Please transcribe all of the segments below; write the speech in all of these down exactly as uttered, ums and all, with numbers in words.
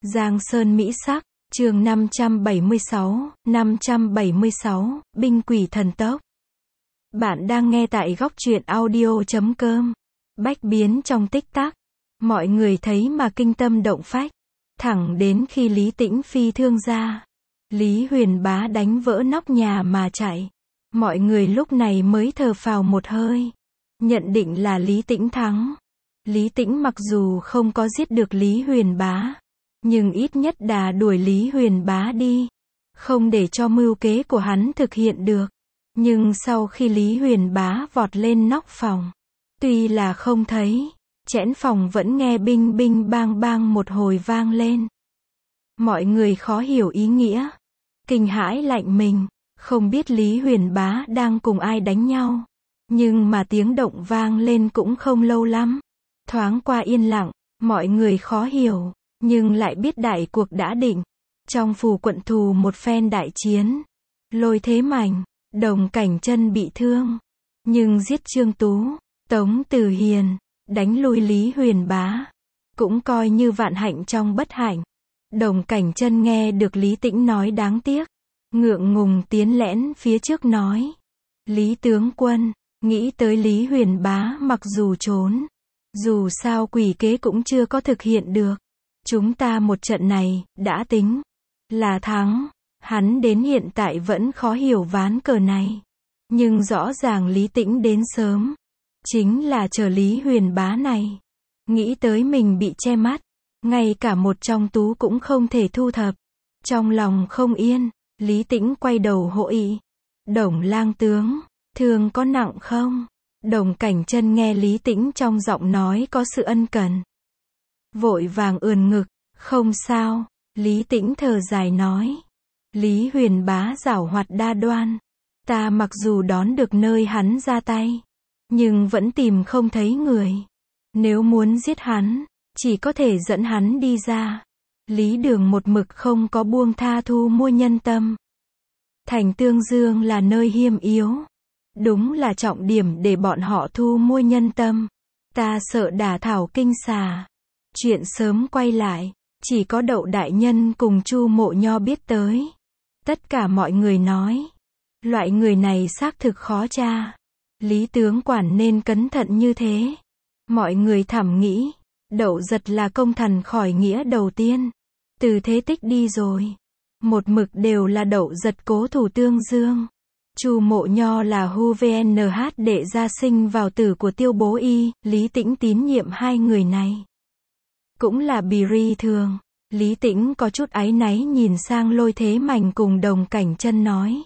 Giang Sơn Mỹ Sắc, chương năm trăm bảy mươi sáu, năm trăm bảy mươi sáu, Binh Quỷ Thần Tốc. Bạn đang nghe tại góc truyện audio chấm com. Bách biến trong tích tắc. Mọi người thấy mà kinh tâm động phách. Thẳng đến khi Lý Tĩnh phi thương ra. Lý Huyền Bá đánh vỡ nóc nhà mà chạy. Mọi người lúc này mới thở phào một hơi. Nhận định là Lý Tĩnh thắng. Lý Tĩnh mặc dù không có giết được Lý Huyền Bá, nhưng ít nhất đà đuổi Lý Huyền Bá đi. Không để cho mưu kế của hắn thực hiện được. Nhưng sau khi Lý Huyền Bá vọt lên nóc phòng, tuy là không thấy, chẽn phòng vẫn nghe binh binh bang bang một hồi vang lên. Mọi người khó hiểu ý nghĩa. Kinh hãi lạnh mình, không biết Lý Huyền Bá đang cùng ai đánh nhau. Nhưng mà tiếng động vang lên cũng không lâu lắm. Thoáng qua yên lặng, mọi người khó hiểu, nhưng lại biết đại cuộc đã định. Trong phủ quận thù một phen đại chiến, Lôi Thế Mạnh, Đồng Cảnh Chân bị thương, nhưng giết Trương Tú, Tống Từ Hiền, đánh lui Lý Huyền Bá, cũng coi như vạn hạnh trong bất hạnh. Đồng Cảnh Chân nghe được Lý Tĩnh nói đáng tiếc, ngượng ngùng tiến lẽn phía trước nói: Lý tướng quân, nghĩ tới Lý Huyền Bá mặc dù trốn, dù sao quỷ kế cũng chưa có thực hiện được. Chúng ta một trận này, đã tính là thắng. Hắn đến hiện tại vẫn khó hiểu ván cờ này. Nhưng rõ ràng Lý Tĩnh đến sớm. Chính là chờ Lý Huyền Bá này. Nghĩ tới mình bị che mắt. Ngay cả một trong tú cũng không thể thu thập. Trong lòng không yên, Lý Tĩnh quay đầu hội. Đồng lang tướng, thương có nặng không? Đồng Cảnh Chân nghe Lý Tĩnh trong giọng nói có sự ân cần. Vội vàng ườn ngực, không sao. Lý Tĩnh thở dài nói. Lý Huyền Bá giảo hoạt đa đoan. Ta mặc dù đón được nơi hắn ra tay, nhưng vẫn tìm không thấy người. Nếu muốn giết hắn, chỉ có thể dẫn hắn đi ra. Lý Đường một mực không có buông tha thu mua nhân tâm. Thành Tương Dương là nơi hiểm yếu. Đúng là trọng điểm để bọn họ thu mua nhân tâm. Ta sợ đả thảo kinh xà. Chuyện sớm quay lại, chỉ có Đậu đại nhân cùng Chu Mộ Nho biết tới. Tất cả mọi người nói, loại người này xác thực khó tra. Lý tướng quản nên cẩn thận như thế. Mọi người thầm nghĩ, Đậu Giật là công thần khỏi nghĩa đầu tiên. Từ thế tích đi rồi. Một mực đều là Đậu Giật cố thủ Tương Dương. Chu Mộ Nho là Hu vê en hát đệ gia sinh vào tử của Tiêu Bố Y. Lý Tĩnh tín nhiệm hai người này. Cũng là bì ri thường. Lý Tĩnh có chút áy náy nhìn sang Lôi Thế Mạnh cùng Đồng Cảnh Chân nói.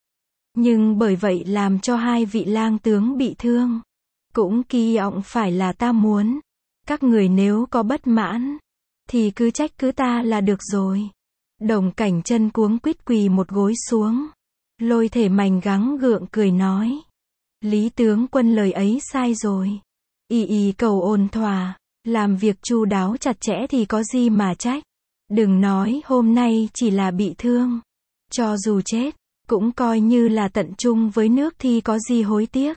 Nhưng bởi vậy làm cho hai vị lang tướng bị thương. Cũng kỳ vọng phải là ta muốn. Các người nếu có bất mãn, thì cứ trách cứ ta là được rồi. Đồng Cảnh Chân cuống quýt quỳ một gối xuống. Lôi Thể Mạnh gắng gượng cười nói. Lý tướng quân lời ấy sai rồi. Y y cầu ôn thỏa, làm việc chu đáo chặt chẽ thì có gì mà trách. Đừng nói hôm nay chỉ là bị thương. Cho dù chết, cũng coi như là tận trung với nước thì có gì hối tiếc.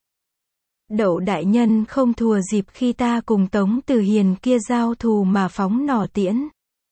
Đậu đại nhân không thùa dịp khi ta cùng Tống Từ Hiền kia giao thù mà phóng nỏ tiễn.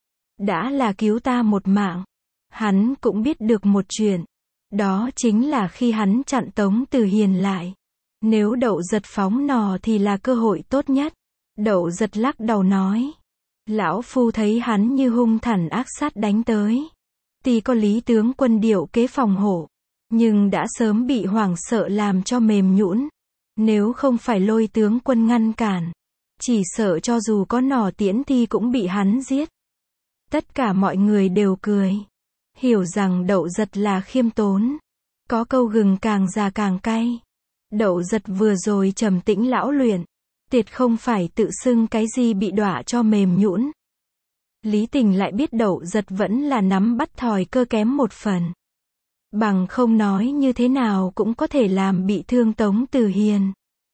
Đã là cứu ta một mạng. Hắn cũng biết được một chuyện. Đó chính là khi hắn chặn Tống Từ Hiền lại. Nếu Đậu Giật phóng nỏ thì là cơ hội tốt nhất. Đậu Giật lắc đầu nói. Lão phu thấy hắn như hung thần ác sát đánh tới. Tuy có Lý tướng quân điệu kế phòng hộ, nhưng đã sớm bị hoảng sợ làm cho mềm nhũn. Nếu không phải Lôi tướng quân ngăn cản, chỉ sợ cho dù có nỏ tiễn thì cũng bị hắn giết. Tất cả mọi người đều cười. Hiểu rằng Đậu Giật là khiêm tốn. Có câu gừng càng già càng cay. Đậu Giật vừa rồi trầm tĩnh lão luyện. Tuyệt không phải tự xưng cái gì bị đọa cho mềm nhũn. Lý Tình lại biết Đậu Giật vẫn là nắm bắt thòi cơ kém một phần. Bằng không nói như thế nào cũng có thể làm bị thương Tống Từ Hiền.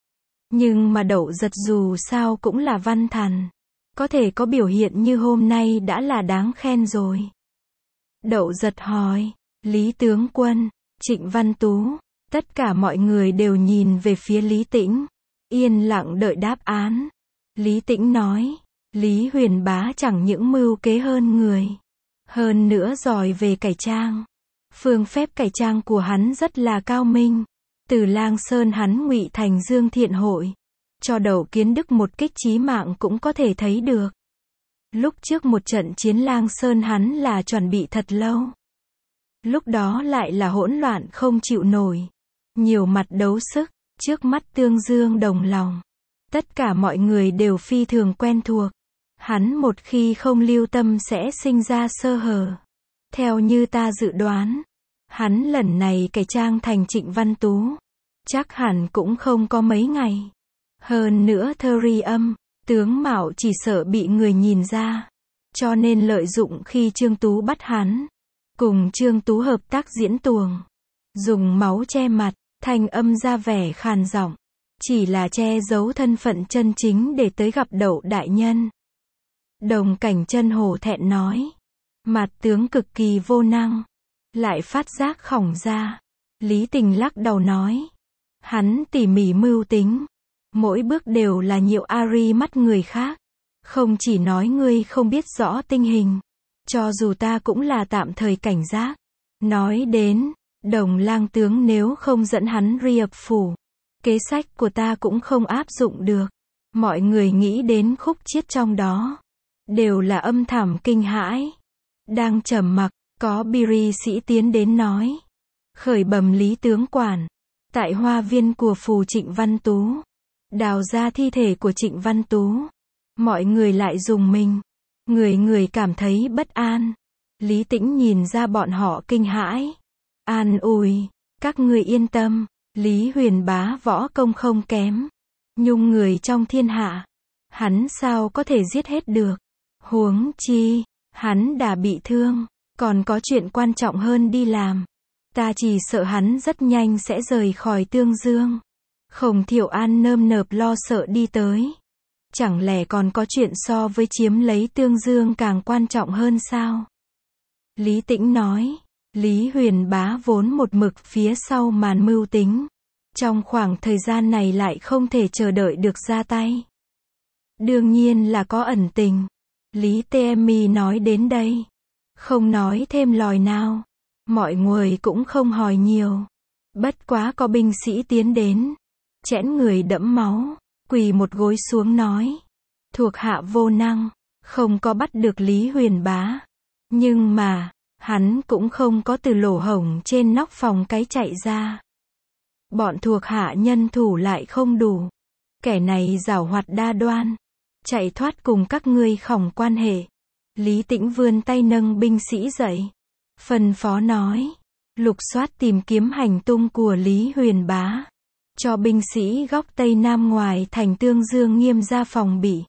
Nhưng mà Đậu Giật dù sao cũng là văn thần. Có thể có biểu hiện như hôm nay đã là đáng khen rồi. Đậu Giật hỏi, Lý tướng quân, Trịnh Văn Tú, tất cả mọi người đều nhìn về phía Lý Tĩnh. Yên lặng đợi đáp án. Lý Tĩnh nói, Lý Huyền Bá chẳng những mưu kế hơn người, hơn nữa giỏi về cải trang. Phương phép cải trang của hắn rất là cao minh. Từ Lang Sơn hắn ngụy thành Dương Thiện Hội, cho Đậu Kiến Đức một kích chí mạng cũng có thể thấy được. Lúc trước một trận chiến Lang Sơn hắn là chuẩn bị thật lâu. Lúc đó lại là hỗn loạn không chịu nổi. Nhiều mặt đấu sức, trước mắt tương dương đồng lòng. Tất cả mọi người đều phi thường quen thuộc. Hắn một khi không lưu tâm sẽ sinh ra sơ hở. Theo như ta dự đoán, hắn lần này cải trang thành Trịnh Văn Tú. Chắc hẳn cũng không có mấy ngày. Hơn nữa thơ ri âm, tướng mạo chỉ sợ bị người nhìn ra. Cho nên lợi dụng khi Trương Tú bắt hắn. Cùng Trương Tú hợp tác diễn tuồng. Dùng máu che mặt, thanh âm ra vẻ khàn giọng. Chỉ là che giấu thân phận chân chính để tới gặp Đậu đại nhân. Đồng Cảnh Chân hổ thẹn nói. Mặt tướng cực kỳ vô năng. Lại phát giác khổng ra. Lý Tình lắc đầu nói. Hắn tỉ mỉ mưu tính. Mỗi bước đều là nhiều ari mắt người khác. Không chỉ nói ngươi không biết rõ tình hình. Cho dù ta cũng là tạm thời cảnh giác. Nói đến, Đồng lang tướng nếu không dẫn hắn riệp phủ. Kế sách của ta cũng không áp dụng được. Mọi người nghĩ đến khúc chiết trong đó. Đều là âm thầm kinh hãi. Đang trầm mặc, có biri sĩ tiến đến nói. Khởi bẩm Lý tướng quản. Tại hoa viên của phù Trịnh Văn Tú. Đào ra thi thể của Trịnh Văn Tú. Mọi người lại dùng mình. Người người cảm thấy bất an. Lý Tĩnh nhìn ra bọn họ kinh hãi. An ủi, các ngươi yên tâm. Lý Huyền Bá võ công không kém. Nhung người trong thiên hạ. Hắn sao có thể giết hết được. Huống chi, hắn đã bị thương. Còn có chuyện quan trọng hơn đi làm. Ta chỉ sợ hắn rất nhanh sẽ rời khỏi Tương Dương. Khổng Thiệu An nơm nớp lo sợ đi tới. Chẳng lẽ còn có chuyện so với chiếm lấy Tương Dương càng quan trọng hơn sao? Lý Tĩnh nói. Lý Huyền Bá vốn một mực phía sau màn mưu tính. Trong khoảng thời gian này lại không thể chờ đợi được ra tay. Đương nhiên là có ẩn tình. Lý Temi nói đến đây. Không nói thêm lời nào. Mọi người cũng không hỏi nhiều. Bất quá có binh sĩ tiến đến. Chẽn người đẫm máu. Quỳ một gối xuống nói. Thuộc hạ vô năng. Không có bắt được Lý Huyền Bá. Nhưng mà, hắn cũng không có từ lỗ hổng trên nóc phòng cái chạy ra. Bọn thuộc hạ nhân thủ lại không đủ. Kẻ này giảo hoạt đa đoan. Chạy thoát cùng các ngươi khổng quan hệ. Lý Tĩnh vươn tay nâng binh sĩ dậy. Phân phó nói. Lục soát tìm kiếm hành tung của Lý Huyền Bá. Cho binh sĩ góc Tây Nam ngoài thành Tương Dương nghiêm ra phòng bị.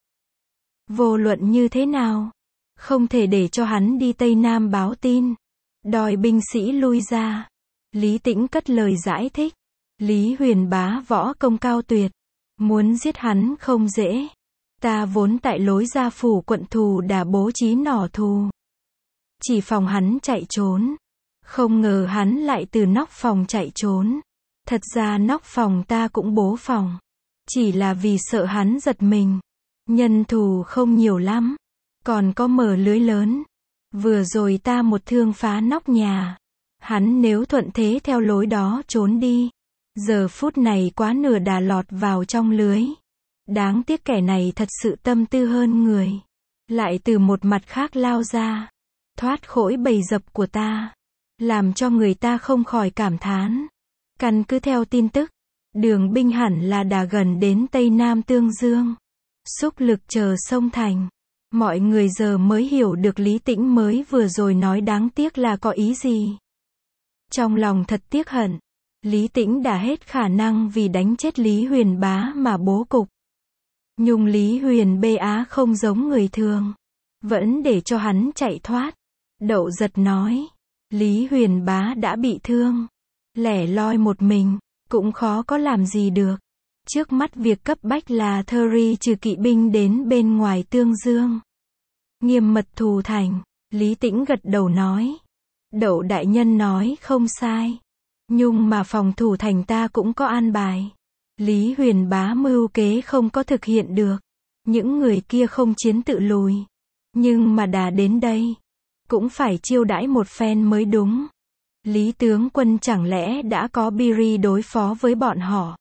Vô luận như thế nào? Không thể để cho hắn đi Tây Nam báo tin. Đòi binh sĩ lui ra. Lý Tĩnh cất lời giải thích. Lý Huyền Bá võ công cao tuyệt. Muốn giết hắn không dễ. Ta vốn tại lối ra phủ quận thù đã bố trí nỏ thù. Chỉ phòng hắn chạy trốn. Không ngờ hắn lại từ nóc phòng chạy trốn. Thật ra nóc phòng ta cũng bố phòng. Chỉ là vì sợ hắn giật mình. Nhân thù không nhiều lắm. Còn có mở lưới lớn. Vừa rồi ta một thương phá nóc nhà. Hắn nếu thuận thế theo lối đó trốn đi. Giờ phút này quá nửa đã lọt vào trong lưới. Đáng tiếc kẻ này thật sự tâm tư hơn người. Lại từ một mặt khác lao ra. Thoát khỏi bầy dập của ta. Làm cho người ta không khỏi cảm thán. Căn cứ theo tin tức. Đường binh hẳn là đã gần đến Tây Nam Tương Dương. Xúc lực chờ sông thành. Mọi người giờ mới hiểu được Lý Tĩnh mới vừa rồi nói đáng tiếc là có ý gì. Trong lòng thật tiếc hận. Lý Tĩnh đã hết khả năng vì đánh chết Lý Huyền Bá mà bố cục. Nhưng Lý Huyền Bá không giống người thường. Vẫn để cho hắn chạy thoát. Đậu Giật nói. Lý Huyền Bá đã bị thương. Lẻ loi một mình. Cũng khó có làm gì được. Trước mắt việc cấp bách là Thuri trừ kỵ binh đến bên ngoài Tương Dương. Nghiêm mật thù thành. Lý Tĩnh gật đầu nói. Đậu đại nhân nói không sai. Nhưng mà phòng thủ thành ta cũng có an bài. Lý Huyền Bá mưu kế không có thực hiện được. những người kia không chiến tự lùi. Nhưng mà đã đến đây, cũng phải chiêu đãi một phen mới đúng. Lý tướng quân chẳng lẽ đã có Biri đối phó với bọn họ?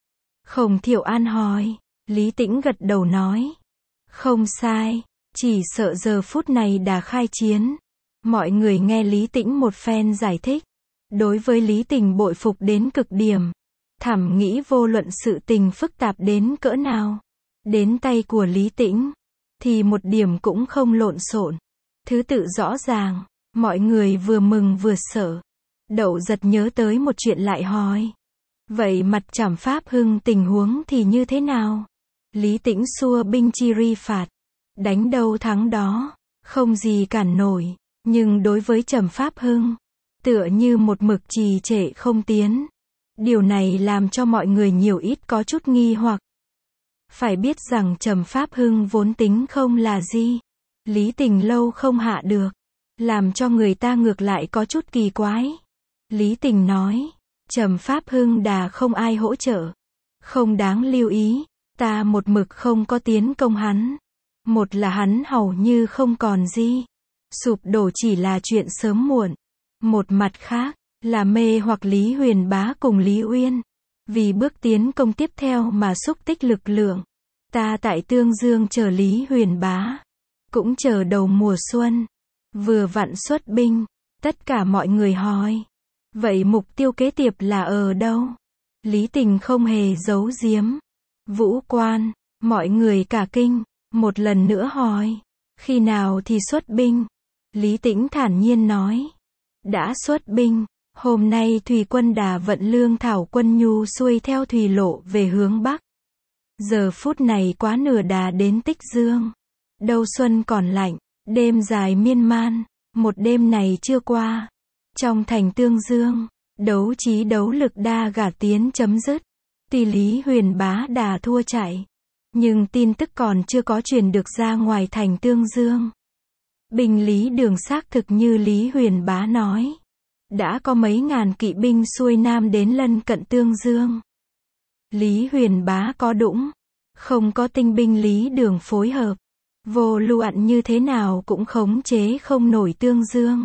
Khổng Thiệu An hỏi. Lý Tĩnh gật đầu nói. Không sai, chỉ sợ giờ phút này đã khai chiến. Mọi người nghe Lý Tĩnh một phen giải thích. Đối với Lý Tình bội phục đến cực điểm. Thẩm nghĩ vô luận sự tình phức tạp đến cỡ nào. Đến tay của Lý Tĩnh, thì một điểm cũng không lộn xộn. Thứ tự rõ ràng, mọi người vừa mừng vừa sợ. Đậu Giật nhớ tới một chuyện lại hỏi. Vậy mặt Trảm Pháp Hưng tình huống thì như thế nào? Lý Tĩnh xua binh chi ri phạt. Đánh đâu thắng đó, không gì cản nổi. Nhưng đối với Trầm Pháp Hưng, tựa như một mực trì trệ không tiến. Điều này làm cho mọi người nhiều ít có chút nghi hoặc. Phải biết rằng Trầm Pháp Hưng vốn tính không là gì. Lý Tình lâu không hạ được. Làm cho người ta ngược lại có chút kỳ quái. Lý Tình nói. Trầm Pháp Hưng đà không ai hỗ trợ. Không đáng lưu ý. Ta một mực không có tiến công hắn. Một là hắn hầu như không còn gì. Sụp đổ chỉ là chuyện sớm muộn. Một mặt khác, là mê hoặc Lý Huyền Bá cùng Lý Uyên. Vì bước tiến công tiếp theo mà xúc tích lực lượng. Ta tại Tương Dương chờ Lý Huyền Bá. Cũng chờ đầu mùa xuân. Vừa vặn xuất binh. Tất cả mọi người hỏi. Vậy mục tiêu kế tiếp là ở đâu? Lý Tình không hề giấu giếm. Vũ Quan. Mọi người cả kinh. Một lần nữa hỏi. Khi nào thì xuất binh? Lý Tĩnh thản nhiên nói. Đã xuất binh. Hôm nay thủy quân đà vận lương thảo quân nhu xuôi theo thủy lộ về hướng Bắc. Giờ phút này quá nửa đà đến Tích Dương. Đầu xuân còn lạnh, đêm dài miên man. Một đêm này chưa qua. Trong thành Tương Dương, đấu trí đấu lực đa gả tiến chấm dứt. Tuy Lý Huyền Bá đà thua chạy. Nhưng tin tức còn chưa có truyền được ra ngoài thành Tương Dương. Binh Lý Đường xác thực như Lý Huyền Bá nói. Đã có mấy ngàn kỵ binh xuôi nam đến lân cận Tương Dương. Lý Huyền Bá có đũng. Không có tinh binh Lý Đường phối hợp. Vô luận như thế nào cũng khống chế không nổi Tương Dương.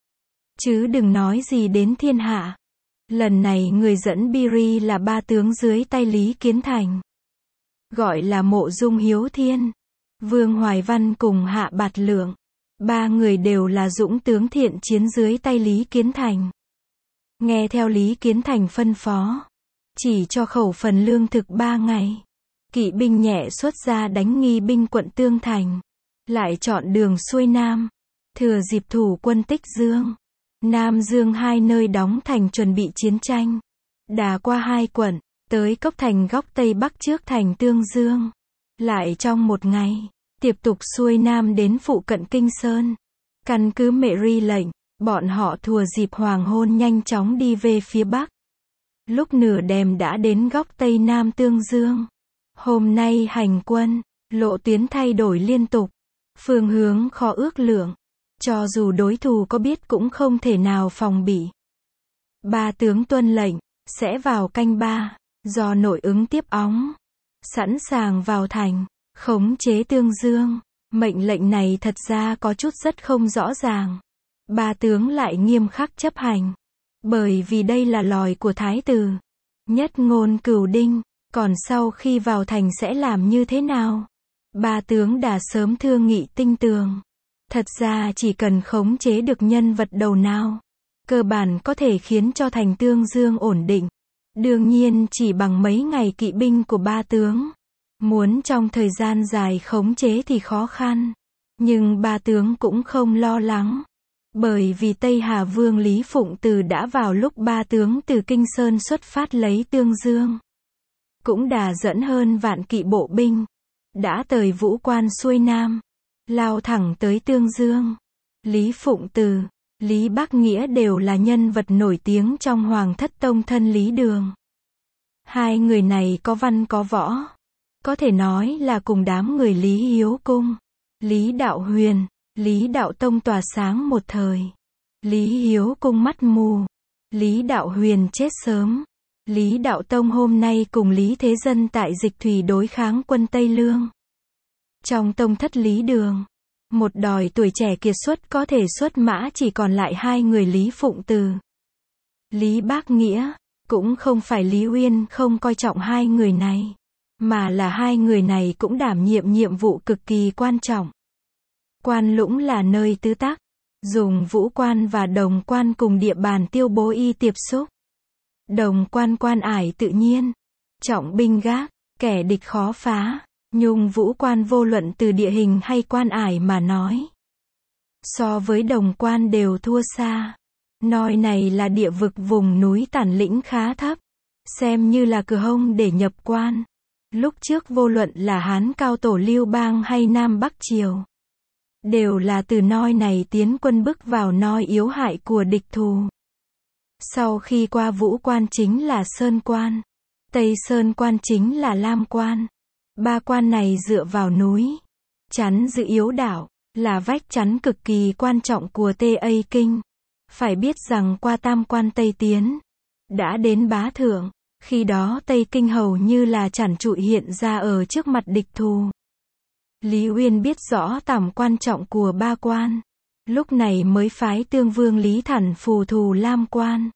Chứ đừng nói gì đến thiên hạ. Lần này người dẫn Biri là ba tướng dưới tay Lý Kiến Thành. Gọi là Mộ Dung Hiếu Thiên, Vương Hoài Văn cùng Hạ Bạt Lượng. Ba người đều là dũng tướng thiện chiến dưới tay Lý Kiến Thành. Nghe theo Lý Kiến Thành phân phó. Chỉ cho khẩu phần lương thực ba ngày. Kỵ binh nhẹ xuất ra đánh nghi binh quận Tương Thành. Lại chọn đường xuôi Nam. Thừa dịp thủ quân Tích Dương, Nam Dương hai nơi đóng thành chuẩn bị chiến tranh. Đà qua hai quận, tới Cốc Thành góc Tây Bắc trước thành Tương Dương. Lại trong một ngày, tiếp tục xuôi Nam đến phụ cận Kinh Sơn. Căn cứ Mệ Ri lệnh, bọn họ thừa dịp hoàng hôn nhanh chóng đi về phía Bắc. Lúc nửa đêm đã đến góc Tây Nam Tương Dương. Hôm nay hành quân, lộ tuyến thay đổi liên tục. Phương hướng khó ước lượng. Cho dù đối thủ có biết cũng không thể nào phòng bị. Ba tướng tuân lệnh, sẽ vào canh ba, do nội ứng tiếp óng. Sẵn sàng vào thành, khống chế Tương Dương. Mệnh lệnh này thật ra có chút rất không rõ ràng. Ba tướng lại nghiêm khắc chấp hành. Bởi vì đây là lòi của thái tử. Nhất ngôn cửu đinh, còn sau khi vào thành sẽ làm như thế nào? Ba tướng đã sớm thương nghị tinh tường. Thật ra chỉ cần khống chế được nhân vật đầu nào, cơ bản có thể khiến cho thành Tương Dương ổn định. Đương nhiên chỉ bằng mấy ngày kỵ binh của ba tướng. Muốn trong thời gian dài khống chế thì khó khăn. Nhưng ba tướng cũng không lo lắng. Bởi vì Tây Hà Vương Lý Phụng Từ đã vào lúc ba tướng từ Kinh Sơn xuất phát lấy Tương Dương. Cũng đã dẫn hơn vạn kỵ bộ binh. Đã tới Vũ Quan xuôi Nam. Lao thẳng tới Tương Dương. Lý Phụng Từ, Lý Bắc Nghĩa đều là nhân vật nổi tiếng trong Hoàng thất tông thân Lý Đường. Hai người này có văn có võ. Có thể nói là cùng đám người Lý Hiếu Cung, Lý Đạo Huyền, Lý Đạo Tông tỏa sáng một thời. Lý Hiếu Cung mắt mù. Lý Đạo Huyền chết sớm. Lý Đạo Tông hôm nay cùng Lý Thế Dân tại Dịch Thủy đối kháng quân Tây Lương. Trong tông thất Lý Đường, một đòi tuổi trẻ kiệt xuất có thể xuất mã chỉ còn lại hai người Lý Phụng Từ, Lý Bác Nghĩa. Cũng không phải Lý Uyên không coi trọng hai người này, mà là hai người này cũng đảm nhiệm nhiệm vụ cực kỳ quan trọng. Quan Lũng là nơi tứ tắc, dùng Vũ Quan và Đồng Quan cùng địa bàn Tiêu Bố Y tiếp xúc. Đồng Quan quan ải tự nhiên, trọng binh gác, kẻ địch khó phá, nhưng Vũ Quan vô luận từ địa hình hay quan ải mà nói, so với Đồng Quan đều thua xa. Nơi này là địa vực vùng núi tản lĩnh khá thấp, xem như là cửa hông để nhập quan. Lúc trước vô luận là Hán Cao Tổ Lưu Bang hay Nam Bắc Triều, đều là từ nơi này tiến quân bước vào nơi yếu hại của địch thù. Sau khi qua Vũ Quan chính là Sơn Quan, Tây Sơn Quan chính là Lam Quan. Ba quan này dựa vào núi, chắn giữ yếu đảo, là vách chắn cực kỳ quan trọng của Tây A Kinh. Phải biết rằng qua tam quan Tây Tiến, đã đến bá thượng, khi đó Tây Kinh hầu như là trản trụi hiện ra ở trước mặt địch thù. Lý Uyên biết rõ tầm quan trọng của ba quan, lúc này mới phái Tương Vương Lý Thản phù thù Lam Quan,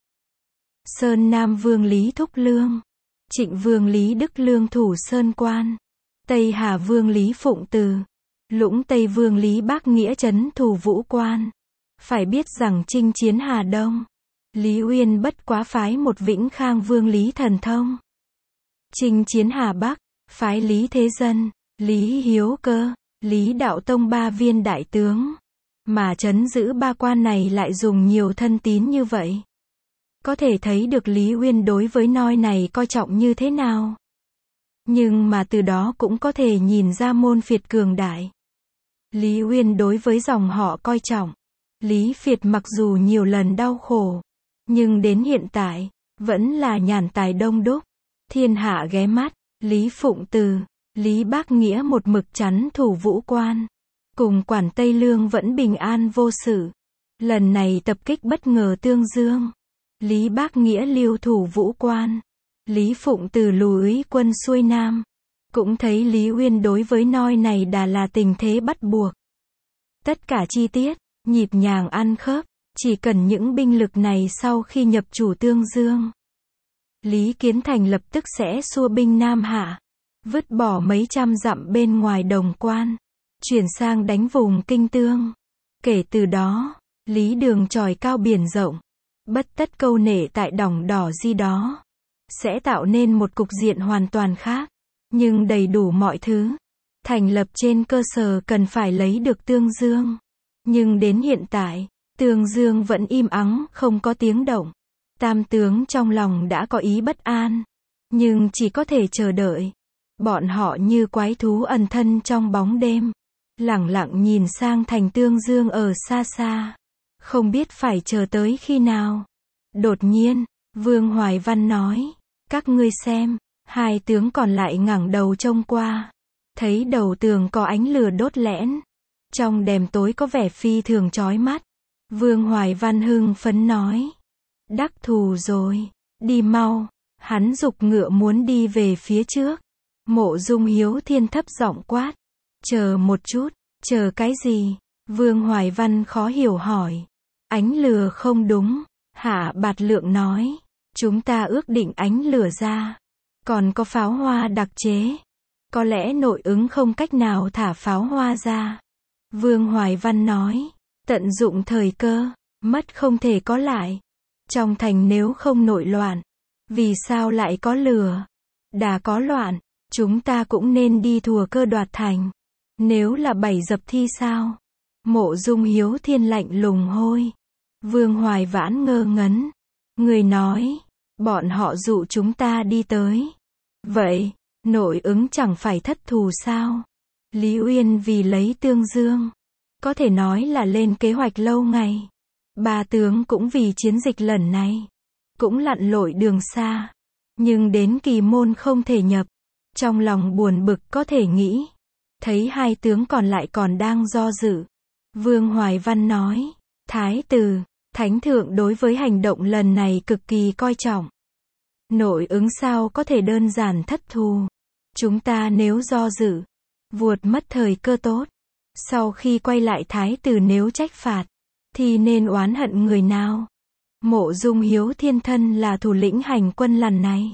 Sơn Nam Vương Lý Thúc Lương, Trịnh Vương Lý Đức Lương thủ Sơn Quan, Tây Hà Vương Lý Phụng Từ, Lũng Tây Vương Lý Bác Nghĩa trấn thủ Vũ Quan. Phải biết rằng chinh chiến Hà Đông, Lý Uyên bất quá phái một Vĩnh Khang Vương Lý Thần Thông. Chinh chiến Hà Bắc, phái Lý Thế Dân, Lý Hiếu Cơ, Lý Đạo Tông ba viên đại tướng. Mà trấn giữ ba quan này lại dùng nhiều thân tín như vậy. Có thể thấy được Lý Uyên đối với nơi này coi trọng như thế nào. Nhưng mà từ đó cũng có thể nhìn ra môn phiệt cường đại. Lý Uyên đối với dòng họ coi trọng. Lý Phiệt mặc dù nhiều lần đau khổ, nhưng đến hiện tại, vẫn là nhàn tài đông đúc. Thiên hạ ghé mắt, Lý Phụng Từ, Lý Bác Nghĩa một mực chắn thủ Vũ Quan. Cùng quản Tây Lương vẫn bình an vô sự. Lần này tập kích bất ngờ Tương Dương. Lý Bác Nghĩa lưu thủ Vũ Quan. Lý Phụng Từ lùi quân xuôi Nam. Cũng thấy Lý Uyên đối với nơi này đã là tình thế bắt buộc. Tất cả chi tiết, nhịp nhàng ăn khớp, chỉ cần những binh lực này sau khi nhập chủ Tương Dương, Lý Kiến Thành lập tức sẽ xua binh Nam Hạ, vứt bỏ mấy trăm dặm bên ngoài Đồng Quan, chuyển sang đánh vùng Kinh Tương. Kể từ đó, Lý Đường tròi cao biển rộng, bất tất câu nệ tại đỏng đỏ gì đó, sẽ tạo nên một cục diện hoàn toàn khác, nhưng đầy đủ mọi thứ. Thành lập trên cơ sở cần phải lấy được Tương Dương. Nhưng đến hiện tại, Tương Dương vẫn im ắng, không có tiếng động. Tam tướng trong lòng đã có ý bất an, nhưng chỉ có thể chờ đợi. Bọn họ như quái thú ẩn thân trong bóng đêm, lẳng lặng nhìn sang thành Tương Dương ở xa xa, không biết phải chờ tới khi nào. Đột nhiên, Vương Hoài Văn nói, các ngươi xem. Hai tướng còn lại ngẩng đầu trông qua, thấy đầu tường có ánh lửa đốt lẻn, trong đêm tối có vẻ phi thường chói mắt. Vương Hoài Văn hưng phấn nói, đắc thù rồi, đi mau. Hắn giục ngựa muốn đi về phía trước. Mộ Dung Hiếu Thiên thấp giọng quát, chờ một chút. Chờ cái gì? Vương Hoài Văn khó hiểu hỏi. Ánh lửa không đúng. Hạ Bạt Lượng nói, chúng ta ước định ánh lửa ra, còn có pháo hoa đặc chế, có lẽ nội ứng không cách nào thả pháo hoa ra. Vương Hoài Văn nói, tận dụng thời cơ, mất không thể có lại. Trong thành nếu không nội loạn, vì sao lại có lửa? Đã có loạn, chúng ta cũng nên đi thùa cơ đoạt thành. Nếu là bảy dập thi sao? Mộ Dung Hiếu Thiên lạnh lùng hôi. Vương Hoài Vãn ngơ ngấn. Người nói, bọn họ dụ chúng ta đi tới. Vậy, nội ứng chẳng phải thất thù sao? Lý Uyên vì lấy Tương Dương, có thể nói là lên kế hoạch lâu ngày. Ba tướng cũng vì chiến dịch lần này, cũng lặn lội đường xa. Nhưng đến kỳ môn không thể nhập, trong lòng buồn bực có thể nghĩ. Thấy hai tướng còn lại còn đang do dự, Vương Hoài Văn nói, Thái tử, Thánh thượng đối với hành động lần này cực kỳ coi trọng. Nội ứng sao có thể đơn giản thất thù? Chúng ta nếu do dự, vuột mất thời cơ tốt. Sau khi quay lại thái tử nếu trách phạt, thì nên oán hận người nào? Mộ Dung Hiếu Thiên thân là thủ lĩnh hành quân lần này.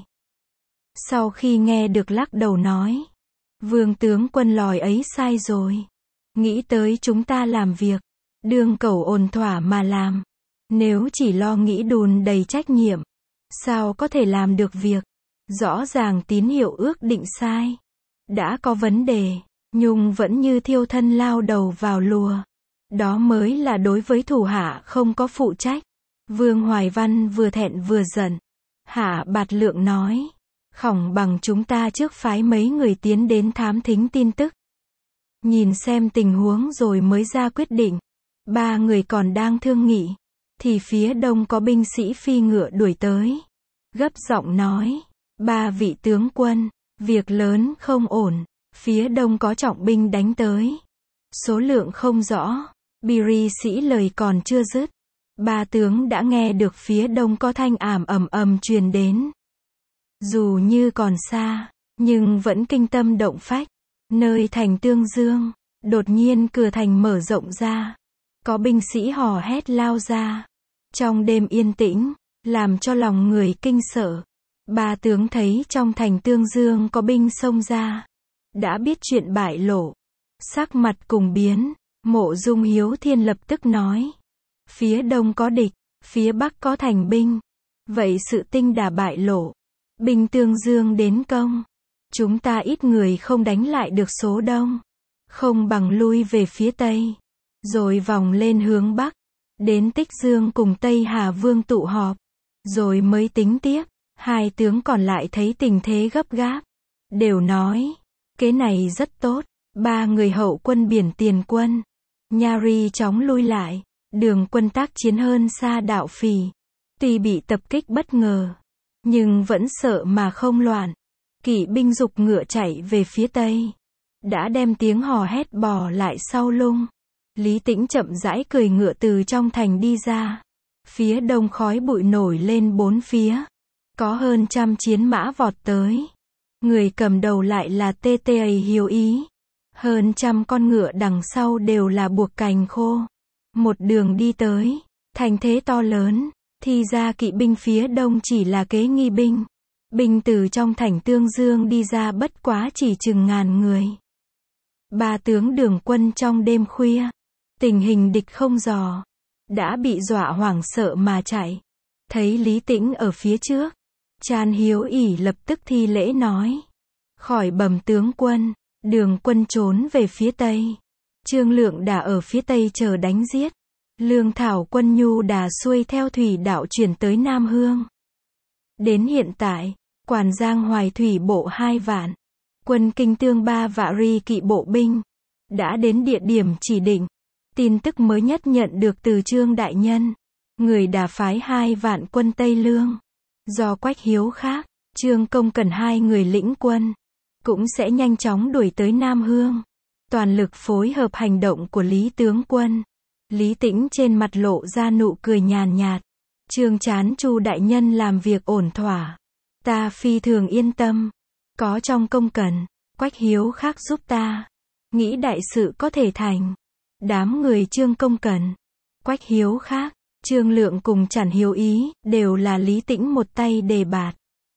Sau khi nghe được lắc đầu nói, vương tướng quân lòi ấy sai rồi. Nghĩ tới chúng ta làm việc, đương cầu ổn thỏa mà làm. Nếu chỉ lo nghĩ đùn đầy trách nhiệm, sao có thể làm được việc? Rõ ràng tín hiệu ước định sai. Đã có vấn đề, Nhung vẫn như thiêu thân lao đầu vào lùa. Đó mới là đối với thủ hạ không có phụ trách. Vương Hoài Văn vừa thẹn vừa giận. Hạ Bạt Lượng nói, khỏng bằng chúng ta trước phái mấy người tiến đến thám thính tin tức. Nhìn xem tình huống rồi mới ra quyết định. Ba người còn đang thương nghị, thì phía đông có binh sĩ phi ngựa đuổi tới. Gấp giọng nói, ba vị tướng quân, việc lớn không ổn, phía đông có trọng binh đánh tới. Số lượng không rõ, Biri sĩ lời còn chưa dứt. Ba tướng đã nghe được phía đông có thanh ảm ầm ầm truyền đến. Dù như còn xa, nhưng vẫn kinh tâm động phách. Nơi thành Tương Dương, đột nhiên cửa thành mở rộng ra. Có binh sĩ hò hét lao ra. Trong đêm yên tĩnh, làm cho lòng người kinh sợ. Ba tướng thấy trong thành Tương Dương có binh xông ra. Đã biết chuyện bại lộ. Sắc mặt cùng biến, Mộ Dung Hiếu Thiên lập tức nói. Phía đông có địch, phía bắc có thành binh. Vậy sự tinh đã bại lộ. Binh Tương Dương đến công. Chúng ta ít người không đánh lại được số đông. Không bằng lui về phía tây. Rồi vòng lên hướng bắc. Đến Tích Dương cùng Tây Hà Vương tụ họp. Rồi mới tính tiếp. Hai tướng còn lại thấy tình thế gấp gáp. Đều nói. Kế này rất tốt. Ba người hậu quân biển tiền quân. Nhari chóng lui lại. Đường quân tác chiến hơn xa Đạo Phì. Tuy bị tập kích bất ngờ, nhưng vẫn sợ mà không loạn. Kỵ binh giục ngựa chạy về phía tây. Đã đem tiếng hò hét bỏ lại sau lưng. Lý Tĩnh chậm rãi cười ngựa từ trong thành đi ra. Phía đông khói bụi nổi lên bốn phía. Có hơn trăm chiến mã vọt tới. Người cầm đầu lại là Tê Tê ấy Hiếu Ý. Hơn trăm con ngựa đằng sau đều là buộc cành khô. Một đường đi tới, thành thế to lớn, thì ra kỵ binh phía đông chỉ là kế nghi binh. Binh từ trong thành Tương Dương đi ra bất quá chỉ chừng ngàn người. Ba tướng đường quân trong đêm khuya, tình hình địch không dò, đã bị dọa hoảng sợ mà chạy. Thấy Lý Tĩnh ở phía trước, Tràn Hiếu ỉ lập tức thi lễ nói. Khỏi bẩm tướng quân, đường quân trốn về phía tây. Trương Lượng đã ở phía tây chờ đánh giết. Lương thảo quân nhu đà xuôi theo thủy đạo chuyển tới Nam Hương. Đến hiện tại, Quản Giang Hoài thủy bộ hai vạn, quân Kinh Tương ba vạ ri kỵ bộ binh, đã đến địa điểm chỉ định. Tin tức mới nhất nhận được từ Trương Đại Nhân. Người đã phái hai vạn quân Tây Lương. Do Quách Hiếu khác, Trương Công cần hai người lĩnh quân. Cũng sẽ nhanh chóng đuổi tới Nam Hương. Toàn lực phối hợp hành động của Lý tướng quân. Lý Tĩnh trên mặt lộ ra nụ cười nhàn nhạt. Trương Chán Chu đại nhân làm việc ổn thỏa. Ta phi thường yên tâm. Có trong công cần, Quách Hiếu khác giúp ta. Nghĩ đại sự có thể thành. Đám người Trương Công cần, Quách Hiếu khác, Trương Lượng cùng Trản Hiếu Ý, đều là Lý Tĩnh một tay đề bạt.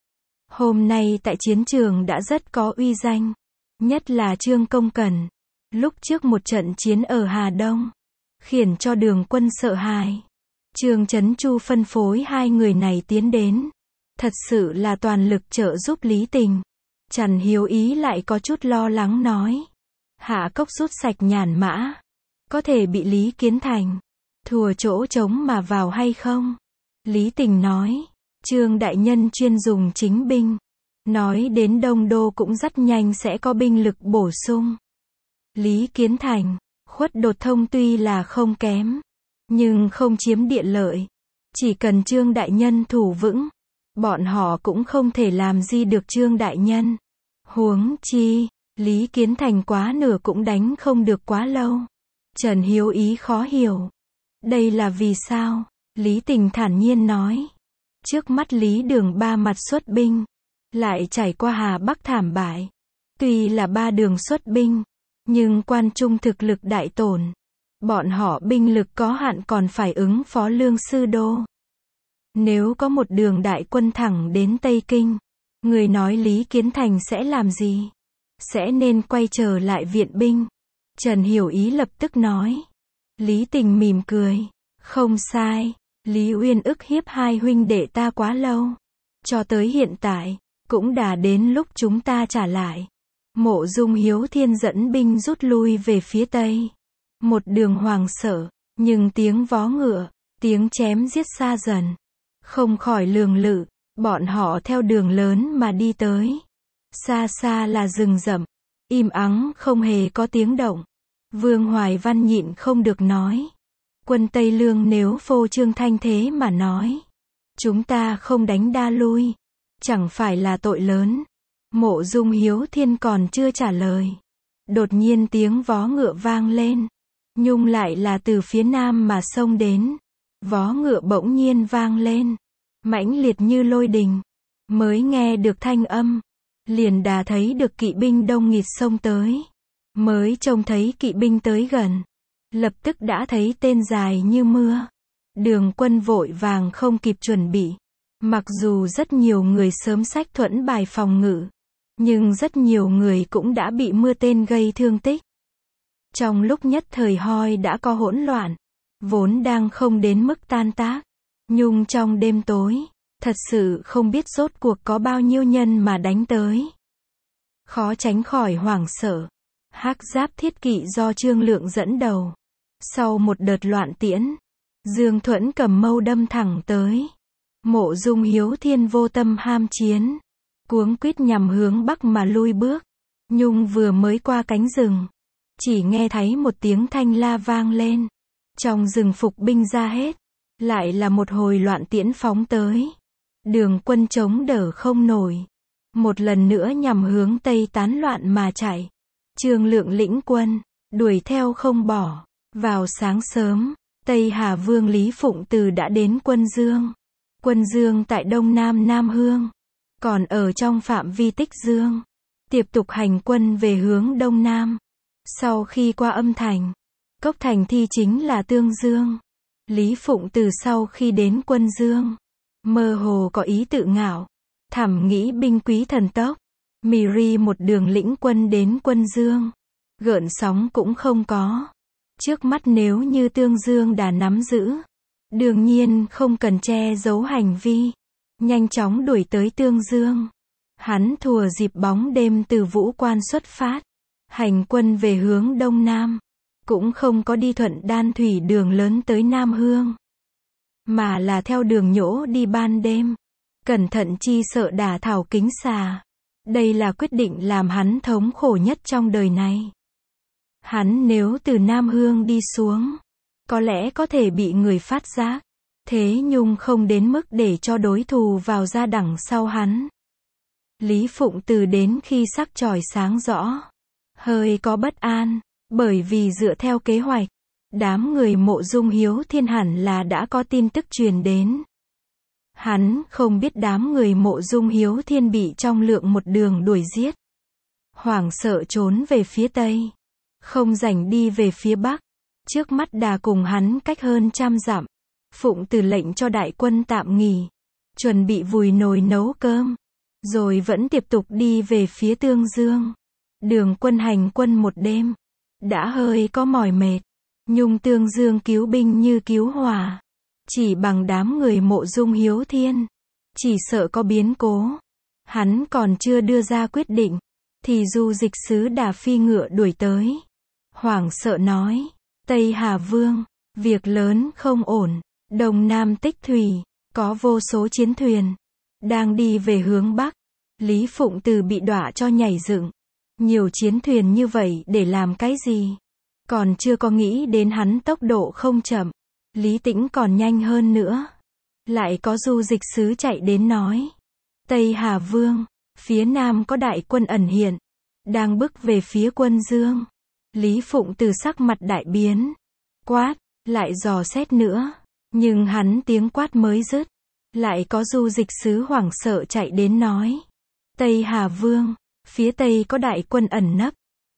Hôm nay tại chiến trường đã rất có uy danh. Nhất là Trương Công cần. Lúc trước một trận chiến ở Hà Đông, khiến cho đường quân sợ hãi. Trương Chấn Chu phân phối hai người này tiến đến. Thật sự là toàn lực trợ giúp Lý Tình. Trần Hiếu Ý lại có chút lo lắng nói. Hạ Cốc rút sạch Nhàn Mã. Có thể bị Lý Kiến Thành thùa chỗ trống mà vào hay không? Lý Tình nói. Trương đại nhân chuyên dùng chính binh. Nói đến Đông Đô cũng rất nhanh sẽ có binh lực bổ sung. Lý Kiến Thành, khuất đột thông tuy là không kém, nhưng không chiếm địa lợi. Chỉ cần Trương đại nhân thủ vững, bọn họ cũng không thể làm gì được Trương đại nhân. Huống chi, Lý Kiến Thành quá nửa cũng đánh không được quá lâu. Trần Hiếu Ý khó hiểu. Đây là vì sao? Lý Tình thản nhiên nói. Trước mắt Lý Đường ba mặt xuất binh, lại trải qua Hà Bắc thảm bại. Tuy là ba đường xuất binh, Nhưng Quan Trung thực lực đại tổn. Bọn họ binh lực có hạn còn phải ứng phó Lương Sư Đô. Nếu có một đường đại quân thẳng đến Tây Kinh, người nói Lý Kiến Thành sẽ làm gì? Sẽ nên quay trở lại viện binh. Trần Hiểu Ý lập tức nói. Lý Tình mỉm cười. Không sai, Lý Uyên ức hiếp hai huynh đệ ta quá lâu. Cho tới hiện tại, cũng đã đến lúc chúng ta trả lại. Mộ Dung Hiếu Thiên dẫn binh rút lui về phía Tây. Một đường hoàng sợ, nhưng tiếng vó ngựa, tiếng chém giết xa dần. Không khỏi lường lự, bọn họ theo đường lớn mà đi tới. Xa xa là rừng rậm, im ắng không hề có tiếng động. Vương Hoài Văn nhịn không được nói. Quân Tây Lương nếu phô trương thanh thế mà nói, chúng ta không đánh đa lui, chẳng phải là tội lớn. Mộ Dung Hiếu Thiên còn chưa trả lời. Đột nhiên tiếng vó ngựa vang lên. Nhung lại là từ phía nam mà xông đến. Vó ngựa bỗng nhiên vang lên, mãnh liệt như lôi đình. Mới nghe được thanh âm, liền đã thấy được kỵ binh đông nghịt xông tới. Mới trông thấy kỵ binh tới gần, lập tức đã thấy tên dài như mưa. Đường Quân vội vàng không kịp chuẩn bị. Mặc dù rất nhiều người sớm xách thuẫn bài phòng ngự, nhưng rất nhiều người cũng đã bị mưa tên gây thương tích. Trong lúc nhất thời hoi đã có hỗn loạn, vốn đang không đến mức tan tác. Nhung trong đêm tối, thật sự không biết rốt cuộc có bao nhiêu nhân mà đánh tới. Khó tránh khỏi hoảng sợ. Hắc Giáp Thiết Kỵ do Trương Lượng dẫn đầu. Sau một đợt loạn tiễn, Dương Thuẫn cầm mâu đâm thẳng tới. Mộ Dung Hiếu Thiên vô tâm ham chiến, cuống quýt nhằm hướng bắc mà lui bước. Nhung vừa mới qua cánh rừng, chỉ nghe thấy một tiếng thanh la vang lên. Trong rừng phục binh ra hết, lại là một hồi loạn tiễn phóng tới. Đường Quân chống đỡ không nổi, một lần nữa nhằm hướng tây tán loạn mà chạy. Trương Lượng lĩnh quân, đuổi theo không bỏ. Vào sáng sớm, Tây Hà Vương Lý Phụng Từ đã đến Quân Dương. Quân Dương tại đông nam Nam Hương, còn ở trong phạm vi Tích Dương. Tiếp tục hành quân về hướng đông nam. Sau khi qua Âm Thành, Cốc Thành Thi chính là Tương Dương. Lý Phụng Từ sau khi đến Quân Dương, mơ hồ có ý tự ngạo, thầm nghĩ binh quý thần tốc. Mì ri một đường lĩnh quân đến Quân Dương, gợn sóng cũng không có. Trước mắt nếu như Tương Dương đã nắm giữ, đương nhiên không cần che giấu hành vi, nhanh chóng đuổi tới Tương Dương. Hắn thừa dịp bóng đêm từ Vũ Quan xuất phát, hành quân về hướng đông nam, cũng không có đi thuận đan thủy đường lớn tới Nam Hương, mà là theo đường nhỗ đi ban đêm, cẩn thận chi sợ đả thảo kính xà. Đây là quyết định làm hắn thống khổ nhất trong đời này. Hắn nếu từ Nam Hương đi xuống, có lẽ có thể bị người phát giác. Thế nhưng không đến mức để cho đối thủ vào ra đằng sau hắn. Lý Phụng Từ đến khi sắc chòi sáng rõ, hơi có bất an, bởi vì dựa theo kế hoạch, đám người Mộ Dung Hiếu Thiên hẳn là đã có tin tức truyền đến. Hắn không biết đám người Mộ Dung Hiếu Thiên bị trong Lượng một đường đuổi giết. Hoảng sợ trốn về phía Tây, không rảnh đi về phía Bắc. Trước mắt đà cùng hắn cách hơn trăm dặm. Phụng Từ lệnh cho đại quân tạm nghỉ, chuẩn bị vùi nồi nấu cơm, rồi vẫn tiếp tục đi về phía Tương Dương. Đường Quân hành quân một đêm, đã hơi có mỏi mệt. Nhung Tương Dương cứu binh như cứu hỏa, chỉ bằng đám người Mộ Dung Hiếu Thiên, chỉ sợ có biến cố. Hắn còn chưa đưa ra quyết định, thì Du Dịch Sứ đã phi ngựa đuổi tới. Hoảng sợ nói, Tây Hà Vương, việc lớn không ổn. Đông Nam Tích Thủy, có vô số chiến thuyền, đang đi về hướng Bắc. Lý Phụng Từ bị đọa cho nhảy dựng. Nhiều chiến thuyền như vậy để làm cái gì? Còn chưa có nghĩ đến hắn tốc độ không chậm. Lý Tĩnh còn nhanh hơn nữa. Lại có Du Dịch Sứ chạy đến nói, Tây Hà Vương, phía Nam có đại quân ẩn hiện, đang bước về phía Quân Dương. Lý Phụng Từ sắc mặt đại biến, quát, lại dò xét nữa. Nhưng hắn tiếng quát mới dứt, lại có Du Dịch Sứ hoảng sợ chạy đến nói, Tây Hà Vương, phía Tây có đại quân ẩn nấp,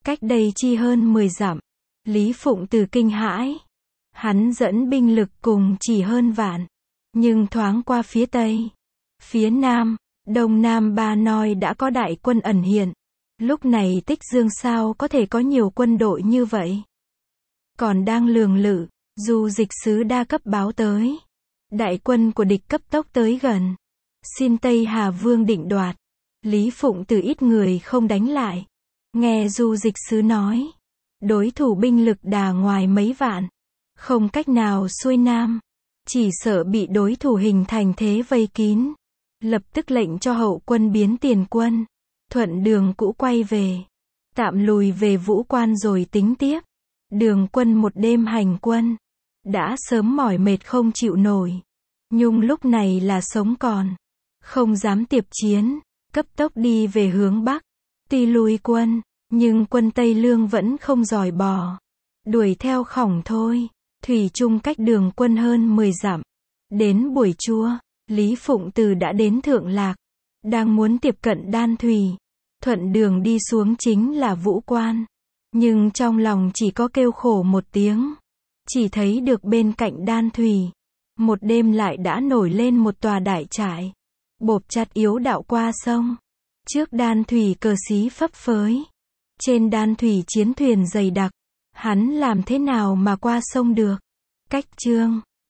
Cách đây chi hơn mười dặm, Lý Phụng Từ kinh hãi. Hắn dẫn binh lực cùng chỉ hơn vạn, nhưng thoáng qua phía tây, phía nam, đông nam Ba Noi đã có đại quân ẩn hiện. Lúc này Tích Dương sao có thể có nhiều quân đội như vậy? Còn đang lường lự, Du Dịch Sứ đa cấp báo tới. Đại quân của địch cấp tốc tới gần. Xin Tây Hà Vương định đoạt. Lý Phụng Từ ít người không đánh lại. Nghe Du Dịch Sứ nói, đối thủ binh lực đà ngoài mấy vạn, không cách nào xuôi nam, chỉ sợ bị đối thủ hình thành thế vây kín. Lập tức lệnh cho hậu quân biến tiền quân, thuận đường cũ quay về, tạm lùi về Vũ Quan rồi tính tiếp. Đường quân một đêm hành quân, đã sớm mỏi mệt không chịu nổi. Nhung lúc này là sống còn, không dám tiệp chiến, cấp tốc đi về hướng Bắc. Tuy lùi quân, nhưng quân Tây Lương vẫn không dòi bò, đuổi theo khổng thôi. Thủy chung cách đường quân hơn mười dặm. Đến buổi trưa, Lý Phụng Từ đã đến Thượng Lạc, đang muốn tiếp cận Đan Thủy. Thuận đường đi xuống chính là Vũ Quan, nhưng trong lòng chỉ có kêu khổ một tiếng. Chỉ thấy được bên cạnh Đan Thủy, một đêm lại đã nổi lên một tòa đại trại, bộp chặt yếu đạo qua sông. Trước Đan Thủy cờ xí phấp phới, trên Đan Thủy chiến thuyền dày đặc, hắn làm thế nào mà qua sông được? Cách chương